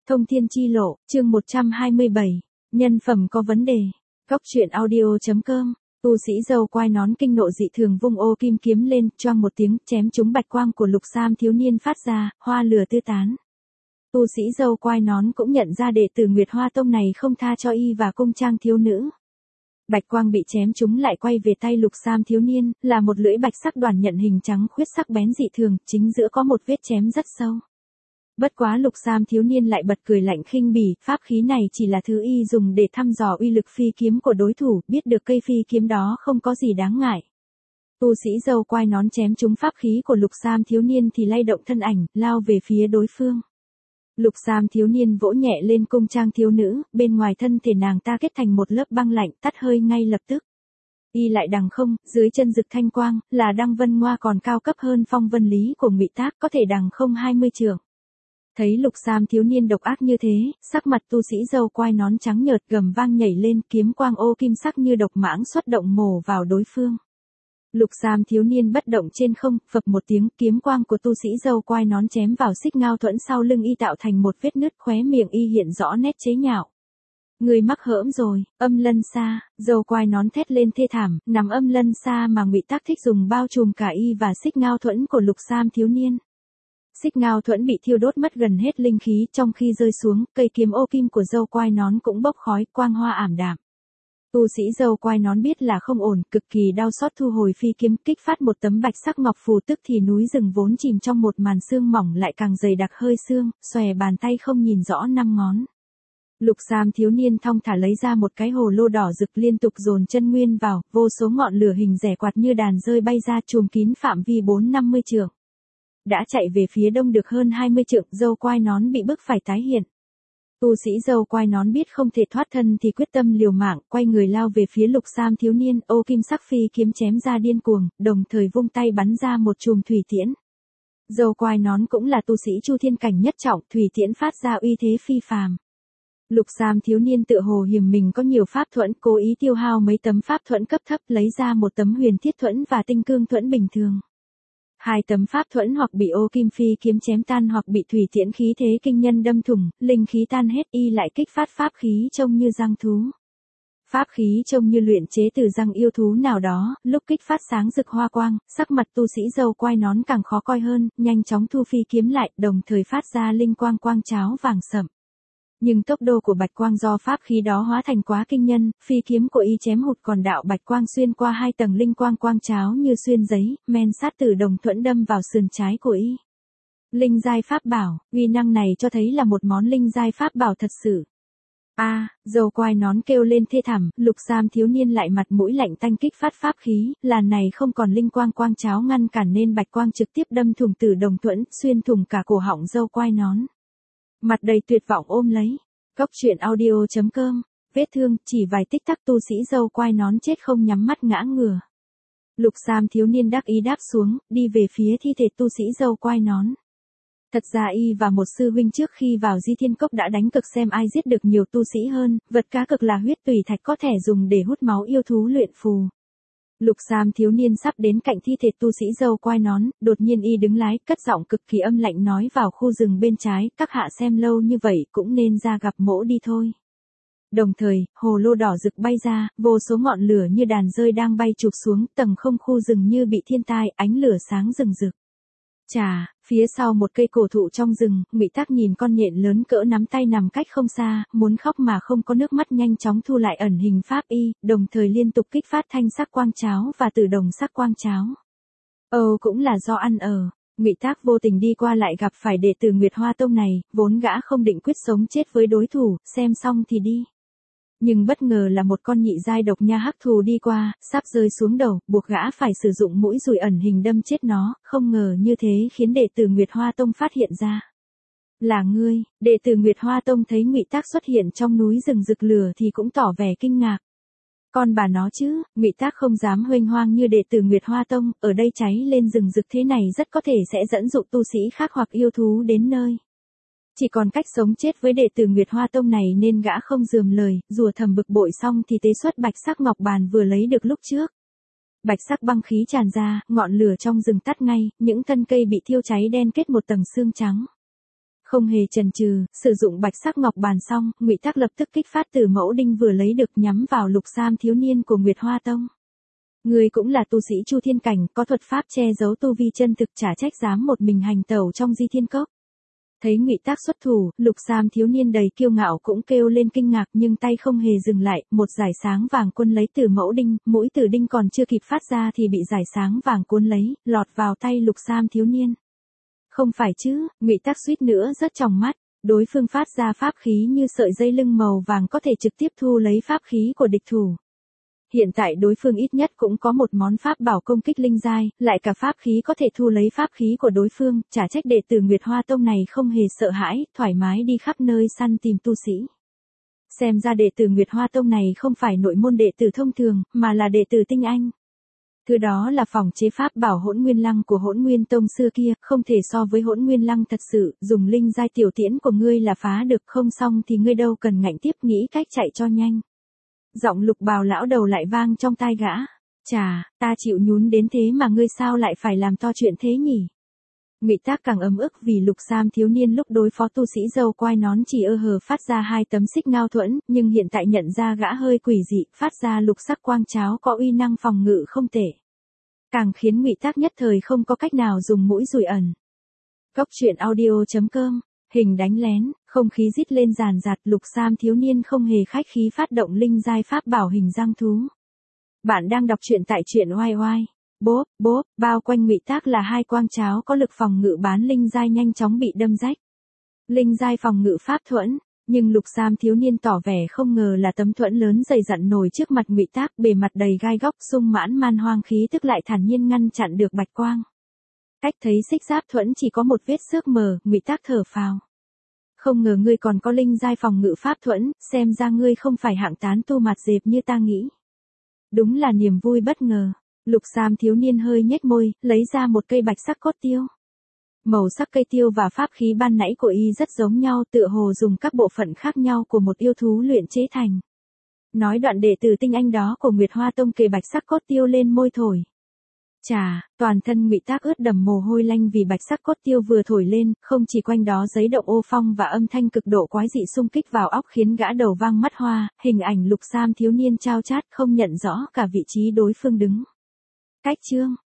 Thông thiên chi lộ, chương 127, nhân phẩm có vấn đề. Góc truyện audio.com, tu sĩ râu quai nón kinh nộ dị thường vung ô kim kiếm lên, choang một tiếng, chém trúng bạch quang của Lục Sam thiếu niên phát ra, hoa lửa tứ tán. Tu sĩ râu quai nón cũng nhận ra đệ tử Nguyệt Hoa Tông này không tha cho y và cung trang thiếu nữ. Bạch quang bị chém trúng lại quay về tay Lục Sam thiếu niên, là một lưỡi bạch sắc đoàn nhận hình trắng khuyết sắc bén dị thường, chính giữa có một vết chém rất sâu. Bất quá Lục Sam thiếu niên lại bật cười lạnh khinh bỉ, pháp khí này chỉ là thứ y dùng để thăm dò uy lực phi kiếm của đối thủ, biết được cây phi kiếm đó không có gì đáng ngại. Tu sĩ râu quai nón chém trúng pháp khí của Lục Sam thiếu niên thì lay động thân ảnh, lao về phía đối phương. Lục Sam thiếu niên vỗ nhẹ lên cung trang thiếu nữ, bên ngoài thân thể nàng ta kết thành một lớp băng lạnh, tắt hơi ngay lập tức. Y lại đằng không, dưới chân rực thanh quang, là Đăng Vân Ngoa còn cao cấp hơn Phong Vân Lý của Ngụy Tác, có thể đằng không 20 trượng. Thấy Lục Sam thiếu niên độc ác như thế, sắc mặt tu sĩ râu quai nón trắng nhợt gầm vang nhảy lên, kiếm quang ô kim sắc như độc mãng xuất động mổ vào đối phương. Lục Sam thiếu niên bất động trên không, phập một tiếng, kiếm quang của tu sĩ râu quai nón chém vào xích ngao thuẫn sau lưng y tạo thành một vết nứt, khóe miệng y hiện rõ nét chế nhạo. Người mắc hỡm rồi, Âm Lân Sa, râu quai nón thét lên thê thảm, nằm Âm Lân Sa mà Ngụy Tác thích dùng bao trùm cả y và xích ngao thuẫn của Lục Sam thiếu niên. Xích ngao thuẫn bị thiêu đốt mất gần hết linh khí, trong khi rơi xuống, cây kiếm ô kim của râu quai nón cũng bốc khói, quang hoa ảm đạm. Tu sĩ râu quai nón biết là không ổn, cực kỳ đau xót thu hồi phi kiếm, kích phát một tấm bạch sắc ngọc phù, tức thì núi rừng vốn chìm trong một màn sương mỏng lại càng dày đặc hơi sương, xòe bàn tay không nhìn rõ năm ngón. Lục Sam thiếu niên thong thả lấy ra một cái hồ lô đỏ rực, liên tục dồn chân nguyên vào, vô số ngọn lửa hình rẻ quạt như đàn rơi bay ra, trùm kín phạm vi 4-50 trượng. Đã chạy về phía đông được hơn 20 trượng, râu quai nón bị bức phải tái hiện. Tu sĩ râu quai nón biết không thể thoát thân thì quyết tâm liều mạng, quay người lao về phía Lục Sam thiếu niên, ô kim sắc phi kiếm chém ra điên cuồng, đồng thời vung tay bắn ra một chùm thủy tiễn. Râu quai nón cũng là tu sĩ Chu Thiên cảnh nhất trọng, thủy tiễn phát ra uy thế phi phàm. Lục Sam thiếu niên tự hồ hiềm mình có nhiều pháp thuẫn, cố ý tiêu hao mấy tấm pháp thuẫn cấp thấp, lấy ra một tấm huyền thiết thuẫn và tinh cương thuẫn bình thường. Hai tấm pháp thuẫn hoặc bị ô kim phi kiếm chém tan hoặc bị thủy tiễn khí thế kinh nhân đâm thủng, linh khí tan hết, y lại kích phát pháp khí trông như răng thú. Pháp khí trông như luyện chế từ răng yêu thú nào đó, lúc kích phát sáng rực hoa quang, sắc mặt tu sĩ râu quai nón càng khó coi hơn, nhanh chóng thu phi kiếm lại, đồng thời phát ra linh quang quang cháo vàng sậm. Nhưng tốc độ của bạch quang do pháp khí đó hóa thành quá kinh nhân, phi kiếm của y chém hụt, còn đạo bạch quang xuyên qua hai tầng linh quang quang cháo như xuyên giấy, men sát tử đồng thuẫn đâm vào sườn trái của y. Linh giai pháp bảo, uy năng này cho thấy là một món linh giai pháp bảo thật sự. Râu quai nón kêu lên thê thảm, Lục Sam thiếu niên lại mặt mũi lạnh tanh kích phát pháp khí, làn này không còn linh quang quang cháo ngăn cản nên bạch quang trực tiếp đâm thủng tử đồng thuẫn, xuyên thủng cả cổ họng râu quai nón. Mặt đầy tuyệt vọng ôm lấy. Góc truyện audio.com, vết thương, chỉ vài tích tắc tu sĩ râu quai nón chết không nhắm mắt ngã ngửa. Lục Sam thiếu niên đắc ý đáp xuống, đi về phía thi thể tu sĩ râu quai nón. Thật ra y và một sư huynh trước khi vào Di Thiên Cốc đã đánh cực xem ai giết được nhiều tu sĩ hơn, vật cá cực là huyết tùy thạch có thể dùng để hút máu yêu thú luyện phù. Lục Sam thiếu niên sắp đến cạnh thi thể tu sĩ râu quai nón, đột nhiên y đứng lái, cất giọng cực kỳ âm lạnh nói vào khu rừng bên trái, các hạ xem lâu như vậy cũng nên ra gặp mỗ đi thôi. Đồng thời, hồ lô đỏ rực bay ra, vô số ngọn lửa như đàn rơi đang bay chụp xuống, tầng không khu rừng như bị thiên tai, ánh lửa sáng rừng rực. Phía sau một cây cổ thụ trong rừng, Ngụy Tác nhìn con nhện lớn cỡ nắm tay nằm cách không xa, muốn khóc mà không có nước mắt, nhanh chóng thu lại ẩn hình pháp y, đồng thời liên tục kích phát thanh sắc quang cháo và tử đồng sắc quang cháo. Cũng là do ăn Ngụy Tác vô tình đi qua lại gặp phải đệ tử Nguyệt Hoa Tông này, vốn gã không định quyết sống chết với đối thủ, xem xong thì đi. Nhưng bất ngờ là một con nhị giai độc nha hắc thù đi qua, sắp rơi xuống đầu, buộc gã phải sử dụng mũi dùi ẩn hình đâm chết nó, không ngờ như thế khiến đệ tử Nguyệt Hoa Tông phát hiện ra. Là ngươi, đệ tử Nguyệt Hoa Tông thấy Ngụy Tác xuất hiện trong núi rừng rực lửa thì cũng tỏ vẻ kinh ngạc. Con bà nó chứ, Ngụy Tác không dám huênh hoang như đệ tử Nguyệt Hoa Tông, ở đây cháy lên rừng rực thế này rất có thể sẽ dẫn dụ tu sĩ khác hoặc yêu thú đến nơi. Chỉ còn cách sống chết với đệ tử Nguyệt Hoa Tông này nên gã không rườm lời, rủa thầm bực bội xong thì tế xuất bạch sắc ngọc bàn vừa lấy được lúc trước. Bạch sắc băng khí tràn ra, ngọn lửa trong rừng tắt ngay, những thân cây bị thiêu cháy đen kết một tầng sương trắng. Không hề chần chừ, sử dụng bạch sắc ngọc bàn xong, Ngụy Tắc lập tức kích phát từ mẫu đinh vừa lấy được nhắm vào Lục Sam thiếu niên của Nguyệt Hoa Tông. Ngươi cũng là tu sĩ Chu Thiên cảnh, có thuật pháp che giấu tu vi chân thực, chả trách dám một mình hành tẩu trong Di Thiên Cốc. Thấy Ngụy Tắc xuất thủ, Lục Sam thiếu niên đầy kiêu ngạo cũng kêu lên kinh ngạc, nhưng tay không hề dừng lại, một dải sáng vàng cuốn lấy từ mẫu đinh, mũi từ đinh còn chưa kịp phát ra thì bị dải sáng vàng cuốn lấy, lọt vào tay Lục Sam thiếu niên. Không phải chứ, Ngụy Tắc suýt nữa rớt tròng mắt, đối phương phát ra pháp khí như sợi dây lưng màu vàng có thể trực tiếp thu lấy pháp khí của địch thủ. Hiện tại đối phương ít nhất cũng có một món pháp bảo công kích linh giai, lại cả pháp khí có thể thu lấy pháp khí của đối phương, chả trách đệ tử Nguyệt Hoa Tông này không hề sợ hãi, thoải mái đi khắp nơi săn tìm tu sĩ. Xem ra đệ tử Nguyệt Hoa Tông này không phải nội môn đệ tử thông thường, mà là đệ tử tinh anh. Thứ đó là phòng chế pháp bảo Hỗn Nguyên Lăng của Hỗn Nguyên Tông xưa kia, không thể so với Hỗn Nguyên Lăng thật sự, dùng linh giai tiểu tiễn của ngươi là phá được, không xong thì ngươi đâu cần ngạnh tiếp, nghĩ cách chạy cho nhanh. Giọng Lục Bào lão đầu lại vang trong tai gã. Chà, ta chịu nhún đến thế mà ngươi sao lại phải làm to chuyện thế nhỉ? Ngụy Tắc càng ấm ức vì Lục Sam thiếu niên lúc đối phó tu sĩ râu quai nón chỉ hờ phát ra 2 tấm xích ngao thuẫn, nhưng hiện tại nhận ra gã hơi quỷ dị, phát ra lục sắc quang cháo có uy năng phòng ngự không tệ. Càng khiến Ngụy Tắc nhất thời không có cách nào dùng mũi dùi ẩn. Cốc truyện audio.com. Hình đánh lén, không khí rít lên ràn rạt, Lục Sam thiếu niên không hề khách khí phát động linh giai pháp bảo hình giang thú. Bạn đang đọc truyện tại truyện oai oai. Bốp, bao quanh Ngụy Tắc là 2 quang cháo có lực phòng ngự bán linh giai nhanh chóng bị đâm rách. Linh giai phòng ngự pháp thuẫn, nhưng Lục Sam thiếu niên tỏ vẻ không ngờ là tấm thuẫn lớn dày dặn nổi trước mặt Ngụy Tắc, bề mặt đầy gai góc, sung mãn man hoang khí tức lại thản nhiên ngăn chặn được bạch quang. Cách thấy xích giáp thuẫn chỉ có một vết xước mờ, Ngụy Tắc thở phào. Không ngờ ngươi còn có linh giai phòng ngự pháp thuẫn, xem ra ngươi không phải hạng tán tu mặt dẹp như ta nghĩ. Đúng là niềm vui bất ngờ. Lục Sam thiếu niên hơi nhếch môi, lấy ra một cây bạch sắc cốt tiêu. Màu sắc cây tiêu và pháp khí ban nãy của y rất giống nhau, tựa hồ dùng các bộ phận khác nhau của một yêu thú luyện chế thành. Nói đoạn đệ tử tinh anh đó của Nguyệt Hoa Tông kề bạch sắc cốt tiêu lên môi thổi. Chà, toàn thân Ngụy Tắc ướt đẫm mồ hôi lanh vì bạch sắc cốt tiêu vừa thổi lên, không chỉ quanh đó giấy động ô phong và âm thanh cực độ quái dị xung kích vào óc khiến gã đầu vang mắt hoa, hình ảnh Lục Sam thiếu niên chao chát không nhận rõ cả vị trí đối phương đứng. Cách chương